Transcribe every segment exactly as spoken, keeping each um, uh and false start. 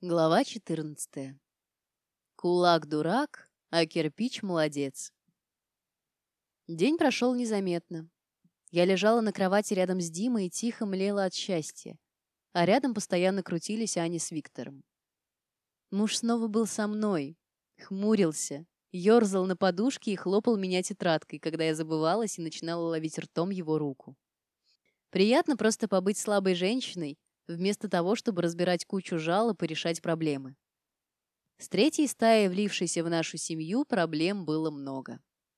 Глава четырнадцатая. Кулак дурак, а кирпич молодец. День прошел незаметно. Я лежала на кровати рядом с Димой и тихо млела от счастья, а рядом постоянно крутились Аня с Виктором. Муж снова был со мной, хмурился, ерзал на подушке и хлопал меня тетрадкой, когда я забывалась и начинала ловить ртом его руку. Приятно просто побыть слабой женщиной, вместо того, чтобы разбирать кучу жалоб и решать проблемы. С третьей стаей, влившейся в нашу семью, проблем было много.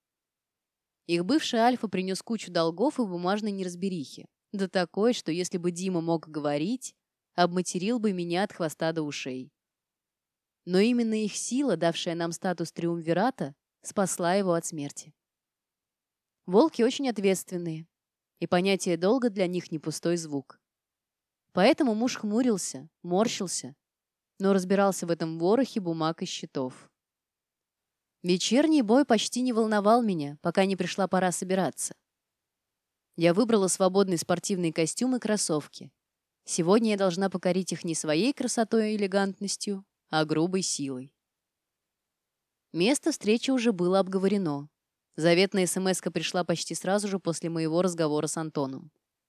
Их бывший Альфа принес кучу долгов и бумажной неразберихи. Да такой, что если бы Дима мог говорить, обматерил бы меня от хвоста до ушей. Но именно их сила, давшая нам статус триумвирата, спасла его от смерти. Волки очень ответственные, и понятие долга для них не пустой звук. Поэтому муж хмурился, морщился, но разбирался в этом ворохе бумаг и счетов. Вечерний бой почти не волновал меня, пока не пришла пора собираться. Я выбрала свободный спортивный костюм и кроссовки. Сегодня я должна покорить их не своей красотой и элегантностью, а грубой силой. Место встречи уже было обговорено. Заветная смс-ка пришла почти сразу же после моего разговора с Антоном.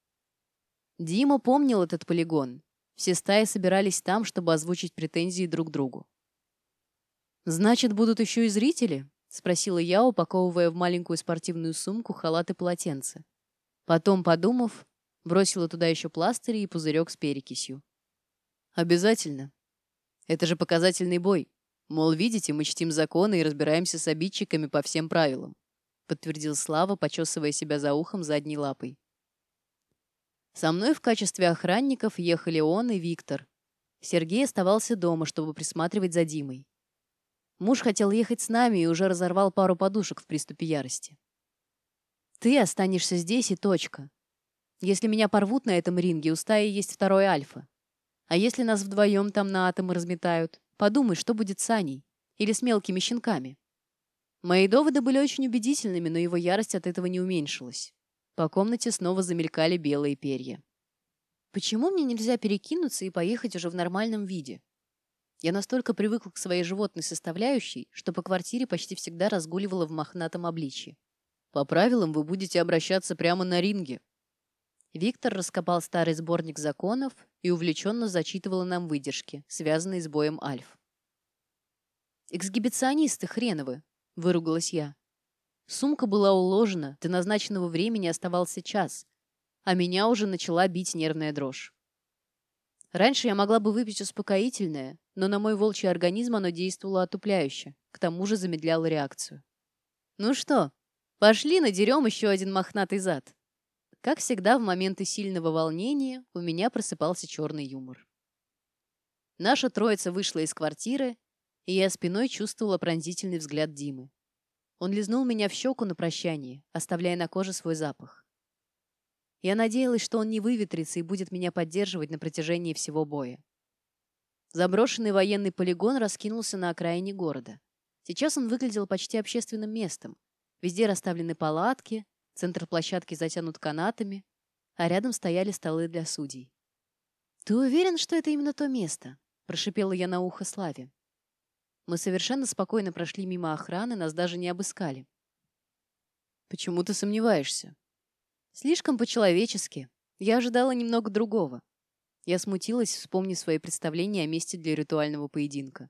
Дима помнил этот полигон. Все стаи собирались там, чтобы озвучить претензии друг другу. «Значит, будут еще и зрители?» — спросила я, упаковывая в маленькую спортивную сумку халат и полотенце. Потом, подумав, бросила туда еще пластыри и пузырек с перекисью. «Обязательно. Это же показательный бой. Мол, видите, мы чтим законы и разбираемся с обидчиками по всем правилам», — подтвердил Слава, почесывая себя за ухом задней лапой. Со мной в качестве охранников ехали он и Виктор. Сергей оставался дома, чтобы присматривать за Димой. Муж хотел ехать с нами и уже разорвал пару подушек в приступе ярости. «Ты останешься здесь и точка. Если меня порвут на этом ринге, у стаи есть второй Альфа. А если нас вдвоем там на атомы разметают, подумай, что будет с Аней или с мелкими щенками». Мои доводы были очень убедительными, но его ярость от этого не уменьшилась. По комнате снова замелькали белые перья. Почему мне нельзя перекинуться и поехать уже в нормальном виде? Я настолько привыкла к своей животной составляющей, что по квартире почти всегда разгуливала в мохнатом обличье. По правилам вы будете обращаться прямо на ринге. Виктор раскопал старый сборник законов и увлеченно зачитывал нам выдержки, связанные с боем Альф. «Эксгибиционисты хреновы!» — выругалась я. Сумка была уложена, до назначенного времени оставался час, а меня уже начала бить нервная дрожь. Раньше я могла бы выпить успокоительное, но на мой волчий организм оно действовало отупляюще, к тому же замедляло реакцию. «Ну что, пошли надерем еще один мохнатый зад». Как всегда, в моменты сильного волнения у меня просыпался черный юмор. Наша троица вышла из квартиры, и я спиной чувствовала пронзительный взгляд Димы. Он лизнул меня в щеку на прощание, оставляя на коже свой запах. Я надеялась, что он не выветрится и будет меня поддерживать на протяжении всего боя. Заброшенный военный полигон раскинулся на окраине города. Сейчас он выглядел почти общественным местом. Везде расставлены палатки, центр площадки затянут канатами, а рядом стояли столы для судей. «Ты уверен, что это именно то место?» – прошипела я на ухо Славе. Мы совершенно спокойно прошли мимо охраны, нас даже не обыскали. «Почему ты сомневаешься?» «Слишком по-человечески. Я ожидала немного другого». Я смутилась, вспомнив свои представления о месте для ритуального поединка.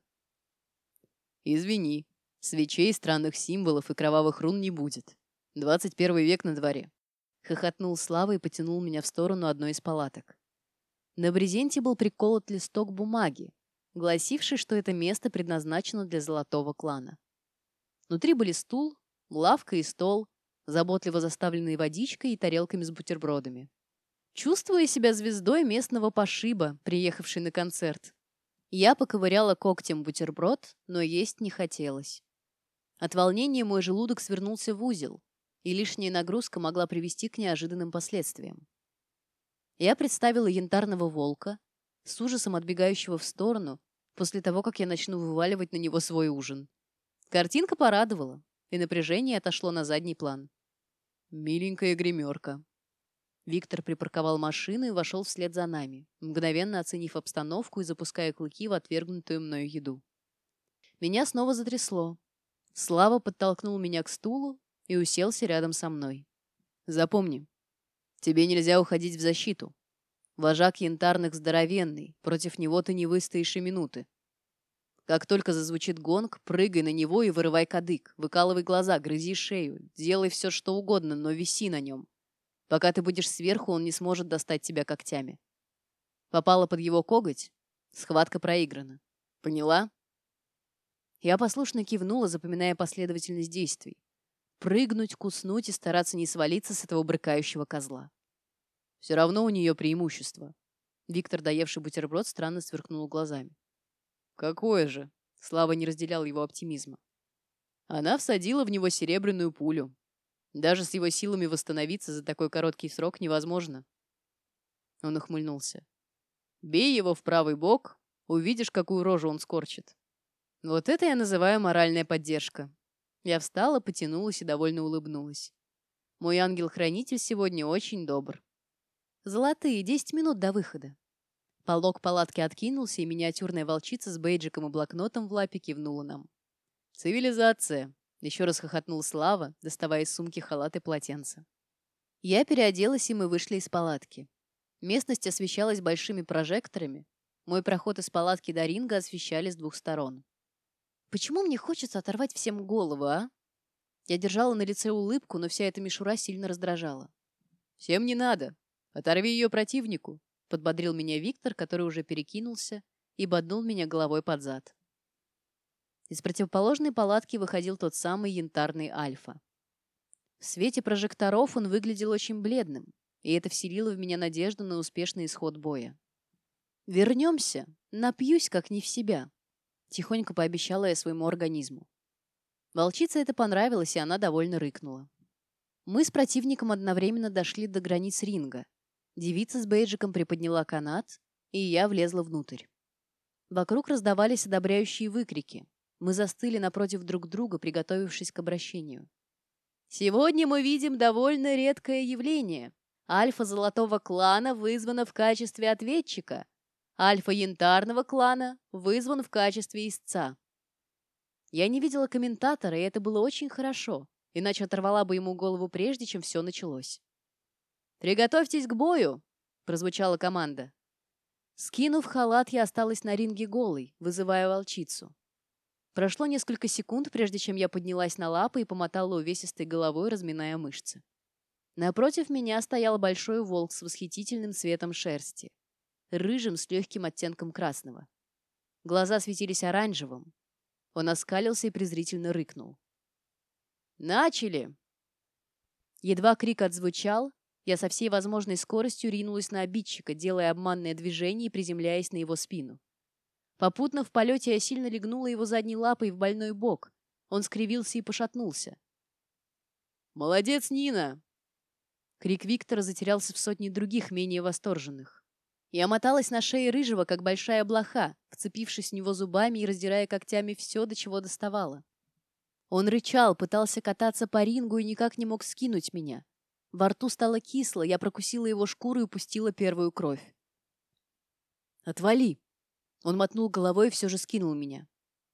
«Извини, свечей, странных символов и кровавых рун не будет. Двадцать первый век на дворе», — хохотнул Слава и потянул меня в сторону одной из палаток. На брезенте был приколот листок бумаги, гласивший, что это место предназначено для золотого клана. Внутри были стул, лавка и стол, заботливо заставленные водичкой и тарелками с бутербродами. Чувствуя себя звездой местного пошиба, приехавшей на концерт, я поковыряла когтем бутерброд, но есть не хотелось. От волнения мой желудок свернулся в узел, и лишняя нагрузка могла привести к неожиданным последствиям. Я представила янтарного волка, с ужасом отбегающего в сторону, после того, как я начну вываливать на него свой ужин. Картинка порадовала, и напряжение отошло на задний план. Миленькая гримерка. Виктор припарковал машину и вошел вслед за нами, мгновенно оценив обстановку и запуская клыки в отвергнутую мною еду. Меня снова затрясло. Слава подтолкнул меня к стулу и уселся рядом со мной. «Запомни, тебе нельзя уходить в защиту. Вожак янтарных здоровенный, против него ты не выстоишь и минуты. Как только зазвучит гонг, прыгай на него и вырывай кадык, выкалывай глаза, грызи шею, делай все, что угодно, но виси на нем. Пока ты будешь сверху, он не сможет достать тебя когтями. Попала под его коготь, схватка проиграна. Поняла?» Я послушно кивнула, запоминая последовательность действий. Прыгнуть, куснуть и стараться не свалиться с этого брыкающего козла. Все равно у нее преимущество. Виктор, доевший бутерброд, странно сверкнул глазами. «Какое же?» Слава не разделял его оптимизма. Она всадила в него серебряную пулю. Даже с его силами восстановиться за такой короткий срок невозможно. Он ухмыльнулся. «Бей его в правый бок, увидишь, какую рожу он скорчит». Вот это я называю моральная поддержка. Я встала, потянулась и довольно улыбнулась. Мой ангел-хранитель сегодня очень добр. Золотые, десять минут до выхода. Полог палатки откинулся, и миниатюрная волчица с бейджиком и блокнотом в лапе кивнула нам. «Цивилизация!» — еще раз хохотнул Слава, доставая из сумки халат и полотенце. Я переоделась, и мы вышли из палатки. Местность освещалась большими прожекторами. Мой проход из палатки до ринга освещали с двух сторон. Почему мне хочется оторвать всем голову, а? Я держала на лице улыбку, но вся эта мишура сильно раздражала. «Всем не надо. Оторви ее противнику», — подбодрил меня Виктор, который уже перекинулся и боднул меня головой под зад. Из противоположной палатки выходил тот самый янтарный Альфа. В свете прожекторов он выглядел очень бледным, и это вселило в меня надежду на успешный исход боя. «Вернемся, напьюсь как не в себя», — тихонько пообещала я своему организму. Волчице это понравилось, и она довольно рыкнула. Мы с противником одновременно дошли до границ ринга. Девица с бейджиком приподняла канат, и я влезла внутрь. Вокруг раздавались одобряющие выкрики. Мы застыли напротив друг друга, приготовившись к обращению. Сегодня мы видим довольно редкое явление. Альфа золотого клана вызвана в качестве ответчика. Альфа янтарного клана вызван в качестве истца. Я не видела комментатора, и это было очень хорошо, иначе оторвала бы ему голову прежде, чем все началось. «Приготовьтесь к бою!» — прозвучала команда. Скинув халат, я осталась на ринге голой, вызывая волчицу. Прошло несколько секунд, прежде чем я поднялась на лапы и помотала увесистой головой, разминая мышцы. Напротив меня стоял большой волк с восхитительным цветом шерсти, рыжим с легким оттенком красного. Глаза светились оранжевым. Он оскалился и презрительно рыкнул. «Начали!» Едва крик отзвучал, я со всей возможной скоростью ринулась на обидчика, делая обманное движение и приземляясь на его спину. Попутно в полете я сильно легнула его задней лапой в больной бок. Он скривился и пошатнулся. «Молодец, Нина!» Крик Виктора затерялся в сотне других, менее восторженных. Я моталась на шее рыжего, как большая блоха, вцепившись в него зубами и раздирая когтями все, до чего доставала. Он рычал, пытался кататься по рингу и никак не мог скинуть меня. Во рту стало кисло, я прокусила его шкуру и пустила первую кровь. «Отвали!» Он мотнул головой и все же скинул меня.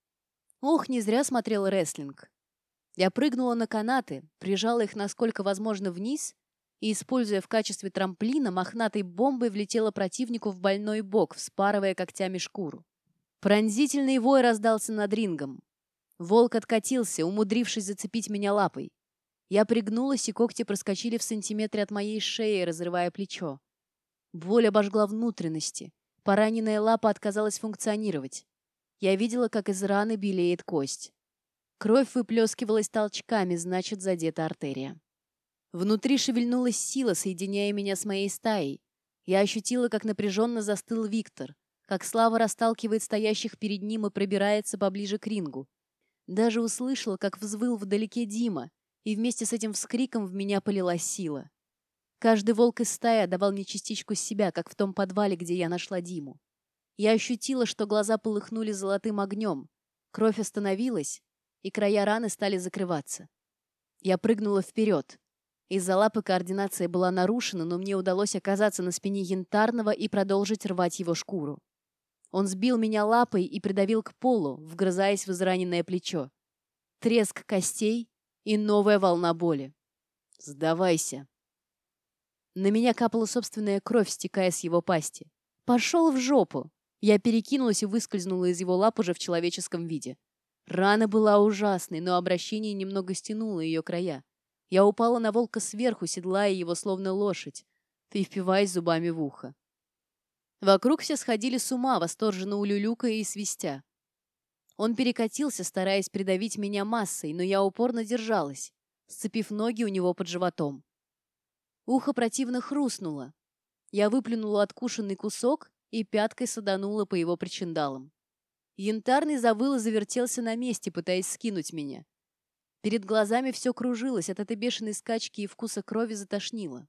Ох, не зря смотрела рестлинг. Я прыгнула на канаты, прижала их насколько возможно вниз и, используя в качестве трамплина, мохнатой бомбой влетела противнику в больной бок, вспарывая когтями шкуру. Пронзительный вой раздался над рингом. Волк откатился, умудрившись зацепить меня лапой. Я пригнулась, и когти проскочили в сантиметре от моей шеи, разрывая плечо. Боль обожгла внутренности. Пораненная лапа отказалась функционировать. Я видела, как из раны белеет кость. Кровь выплескивалась толчками, значит, задета артерия. Внутри шевельнулась сила, соединяя меня с моей стаей. Я ощутила, как напряженно застыл Виктор, как Слава расталкивает стоящих перед ним и пробирается поближе к рингу. Даже услышала, как взвыл вдалеке Дима, и вместе с этим вскриком в меня полилась сила. Каждый волк из стаи давал мне частичку себя, как в том подвале, где я нашла Диму. Я ощутила, что глаза полыхнули золотым огнем, кровь остановилась, и края раны стали закрываться. Я прыгнула вперед. Из-за лапы координация была нарушена, но мне удалось оказаться на спине Янтарного и продолжить рвать его шкуру. Он сбил меня лапой и придавил к полу, вгрызаясь в израненное плечо. Треск костей и новая волна боли. «Сдавайся!» На меня капала собственная кровь, стекая с его пасти. «Пошел в жопу!» Я перекинулась и выскользнула из его лап уже в человеческом виде. Рана была ужасной, но обращение немного стянуло ее края. Я упала на волка сверху, седлая его словно лошадь, и впиваясь зубами в ухо. Вокруг все сходили с ума, восторженно улюлюкая и свистя. Он перекатился, стараясь придавить меня массой, но я упорно держалась, сцепив ноги у него под животом. Ухо противно хрустнуло. Я выплюнула откушенный кусок и пяткой саданула по его причиндалам. Янтарный завыл и завертелся на месте, пытаясь скинуть меня. Перед глазами все кружилось, от этой бешеной скачки и вкуса крови затошнило.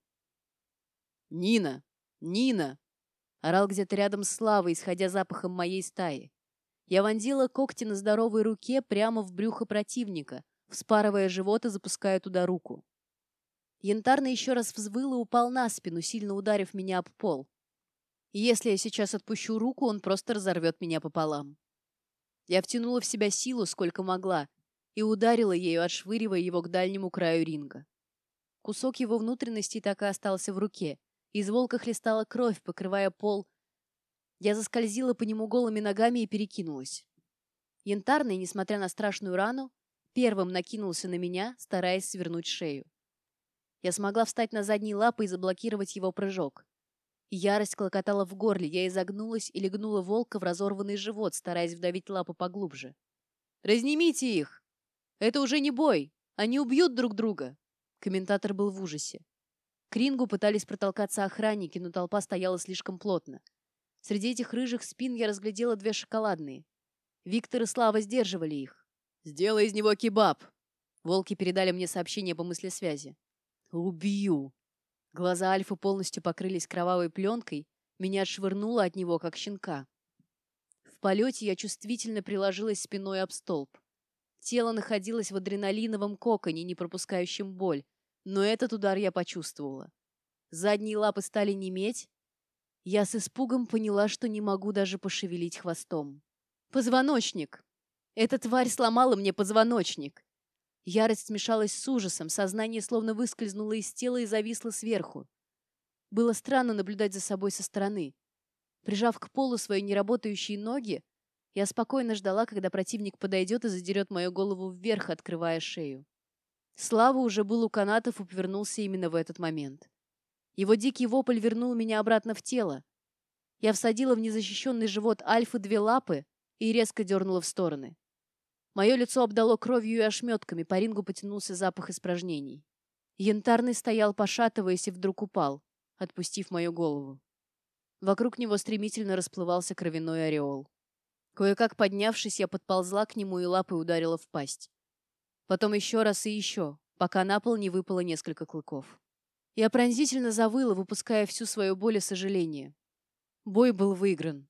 «Нина! Нина!» — орал где-то рядом Слава, исходя запахом моей стаи. Я вонзила когти на здоровой руке прямо в брюхо противника, вспарывая живот и запуская туда руку. Янтарный еще раз взвыл и упал на спину, сильно ударив меня об пол. Если я сейчас отпущу руку, он просто разорвет меня пополам. Я втянула в себя силу, сколько могла, и ударила ею, отшвыривая его к дальнему краю ринга. Кусок его внутренности так и остался в руке. Из волка хлестала кровь, покрывая пол. Я заскользила по нему голыми ногами и перекинулась. Янтарный, несмотря на страшную рану, первым накинулся на меня, стараясь свернуть шею. Я смогла встать на задние лапы и заблокировать его прыжок. Ярость клокотала в горле, я изогнулась и легнула волка в разорванный живот, стараясь вдавить лапу поглубже. «Разнимите их! Это уже не бой! Они убьют друг друга!» Комментатор был в ужасе. К рингу пытались протолкаться охранники, но толпа стояла слишком плотно. Среди этих рыжих спин я разглядела две шоколадные. Виктор и Слава сдерживали их. «Сделай из него кебаб!» Волки передали мне сообщение по мыслесвязи. «Убью!» Глаза Альфы полностью покрылись кровавой пленкой, меня отшвырнуло от него, как щенка. В полете я чувствительно приложилась спиной об столб. Тело находилось в адреналиновом коконе, не пропускающем боль, но этот удар я почувствовала. Задние лапы стали неметь. Я с испугом поняла, что не могу даже пошевелить хвостом. «Позвоночник! Эта тварь сломала мне позвоночник!» Ярость смешалась с ужасом, сознание словно выскользнуло из тела и зависло сверху. Было странно наблюдать за собой со стороны. Прижав к полу свои неработающие ноги, я спокойно ждала, когда противник подойдет и задерет мою голову вверх, открывая шею. Слава уже был у канатов и повернулся именно в этот момент. Его дикий вопль вернул меня обратно в тело. Я всадила в незащищенный живот Альфы две лапы и резко дернула в стороны. Мое лицо обдало кровью и ошметками, по рингу потянулся запах испражнений. Янтарный стоял, пошатываясь, и вдруг упал, отпустив мою голову. Вокруг него стремительно расплывался кровяной ореол. Кое-как поднявшись, я подползла к нему и лапой ударила в пасть. Потом еще раз и еще, пока на пол не выпало несколько клыков. Я пронзительно завыла, выпуская всю свою боль и сожаление. Бой был выигран.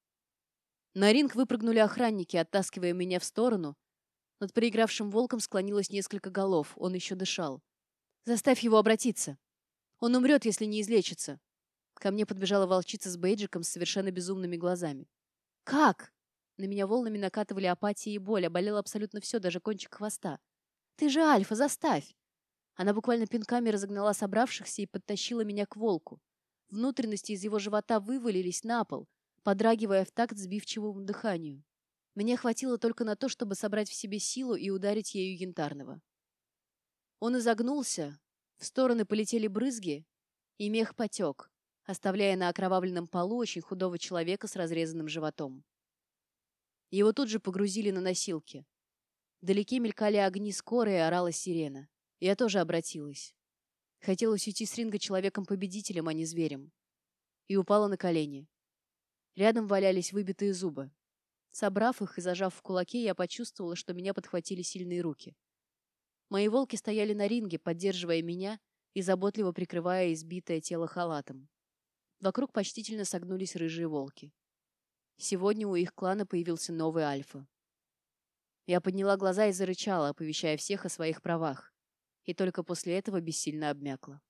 На ринг выпрыгнули охранники, оттаскивая меня в сторону. Над проигравшим волком склонилось несколько голов, он еще дышал. «Заставь его обратиться. Он умрет, если не излечится». Ко мне подбежала волчица с бейджиком с совершенно безумными глазами. «Как?» На меня волнами накатывали апатия и боль, а болело абсолютно все, даже кончик хвоста. «Ты же Альфа, заставь!» Она буквально пинками разогнала собравшихся и подтащила меня к волку. Внутренности из его живота вывалились на пол, подрагивая в такт сбивчивому дыханию. Мне хватило только на то, чтобы собрать в себе силу и ударить ею Янтарного. Он изогнулся, в стороны полетели брызги, и мех потек, оставляя на окровавленном полу очень худого человека с разрезанным животом. Его тут же погрузили на носилки. Вдалеке мелькали огни скорой и орала сирена. Я тоже обратилась. Хотелось уйти с ринга человеком-победителем, а не зверем. И упала на колени. Рядом валялись выбитые зубы. Собрав их и зажав в кулаке, я почувствовала, что меня подхватили сильные руки. Мои волки стояли на ринге, поддерживая меня и заботливо прикрывая избитое тело халатом. Вокруг почтительно согнулись рыжие волки. Сегодня у их клана появился новый Альфа. Я подняла глаза и зарычала, оповещая всех о своих правах. и только после этого бессильно обмякла.